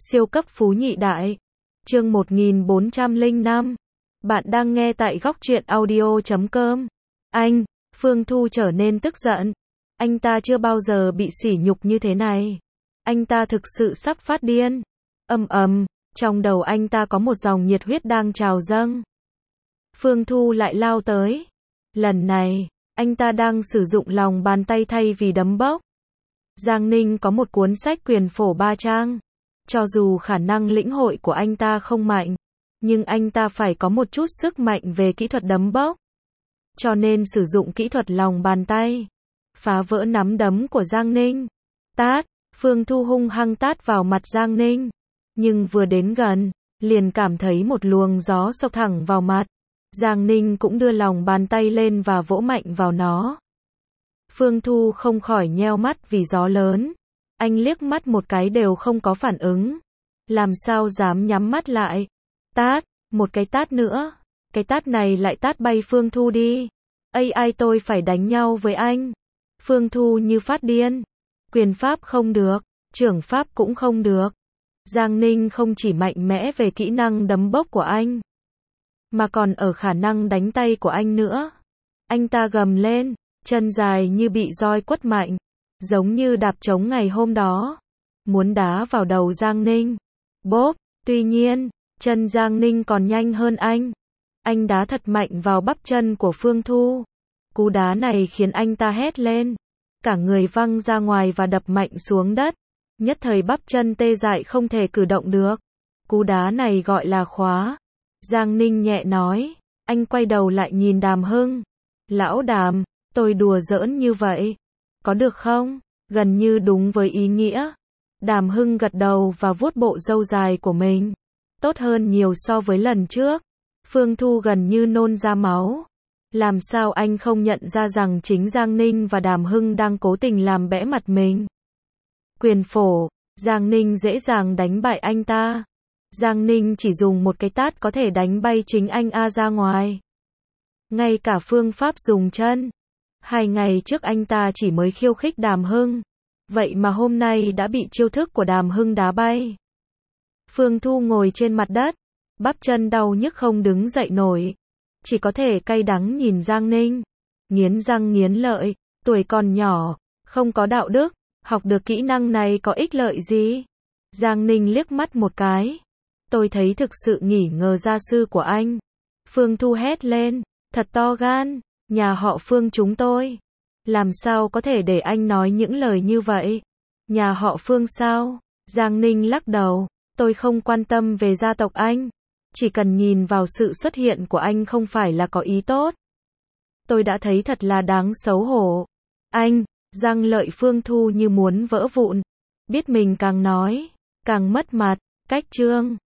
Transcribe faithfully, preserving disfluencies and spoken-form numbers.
Siêu cấp phú nhị đại. Chương một nghìn bốn trăm lẻ năm. Bạn đang nghe tại góc truyện audio chấm com. Anh, Phương Thu trở nên tức giận. Anh ta chưa bao giờ bị sỉ nhục như thế này. Anh ta thực sự sắp phát điên. Ầm ầm, trong đầu anh ta có một dòng nhiệt huyết đang trào dâng. Phương Thu lại lao tới. Lần này, anh ta đang sử dụng lòng bàn tay thay vì đấm bốc. Giang Ninh có một cuốn sách quyền phổ ba trang. Cho dù khả năng lĩnh hội của anh ta không mạnh, nhưng anh ta phải có một chút sức mạnh về kỹ thuật đấm bốc. Cho nên sử dụng kỹ thuật lòng bàn tay, phá vỡ nắm đấm của Giang Ninh. Tát, Phương Thu hung hăng tát vào mặt Giang Ninh. Nhưng vừa đến gần, liền cảm thấy một luồng gió xộc thẳng vào mặt. Giang Ninh cũng đưa lòng bàn tay lên và vỗ mạnh vào nó. Phương Thu không khỏi nheo mắt vì gió lớn. Anh liếc mắt một cái đều không có phản ứng. Làm sao dám nhắm mắt lại. Tát, một cái tát nữa. Cái tát này lại tát bay Phương Thu đi. Ây ai tôi phải đánh nhau với anh. Phương Thu như phát điên. Quyền pháp không được, trưởng pháp cũng không được. Giang Ninh không chỉ mạnh mẽ về kỹ năng đấm bốc của anh, mà còn ở khả năng đánh tay của anh nữa. Anh ta gầm lên, chân dài như bị roi quất mạnh, giống như đạp trống ngày hôm đó, muốn đá vào đầu Giang Ninh. Bốp, tuy nhiên, chân Giang Ninh còn nhanh hơn anh. Anh đá thật mạnh vào bắp chân của Phương Thu. Cú đá này khiến anh ta hét lên, cả người văng ra ngoài và đập mạnh xuống đất. Nhất thời bắp chân tê dại không thể cử động được. Cú đá này gọi là khóa. Giang Ninh nhẹ nói. Anh quay đầu lại nhìn Đàm Hưng. Lão Đàm, tôi đùa giỡn như vậy, có được không? Gần như đúng với ý nghĩa. Đàm Hưng gật đầu và vuốt bộ râu dài của mình. Tốt hơn nhiều so với lần trước. Phương Thu gần như nôn ra máu. Làm sao anh không nhận ra rằng chính Giang Ninh và Đàm Hưng đang cố tình làm bẽ mặt mình? Quyền phổ, Giang Ninh dễ dàng đánh bại anh ta. Giang Ninh chỉ dùng một cái tát có thể đánh bay chính anh A ra ngoài. Ngay cả phương pháp dùng chân. Hai ngày trước anh ta chỉ mới khiêu khích Đàm Hưng. Vậy mà hôm nay đã bị chiêu thức của Đàm Hưng đá bay. Phương Thu ngồi trên mặt đất. Bắp chân đau nhức không đứng dậy nổi. Chỉ có thể cay đắng nhìn Giang Ninh. Nghiến răng nghiến lợi. Tuổi còn nhỏ, không có đạo đức. Học được kỹ năng này có ích lợi gì? Giang Ninh liếc mắt một cái. Tôi thấy thực sự nghỉ ngờ gia sư của anh. Phương Thu hét lên. Thật to gan, nhà họ Phương chúng tôi. Làm sao có thể để anh nói những lời như vậy? Nhà họ Phương sao? Giang Ninh lắc đầu. Tôi không quan tâm về gia tộc anh. Chỉ cần nhìn vào sự xuất hiện của anh không phải là có ý tốt. Tôi đã thấy thật là đáng xấu hổ. Anh, răng lợi Phương Thu như muốn vỡ vụn. Biết mình càng nói, càng mất mặt. Cách chương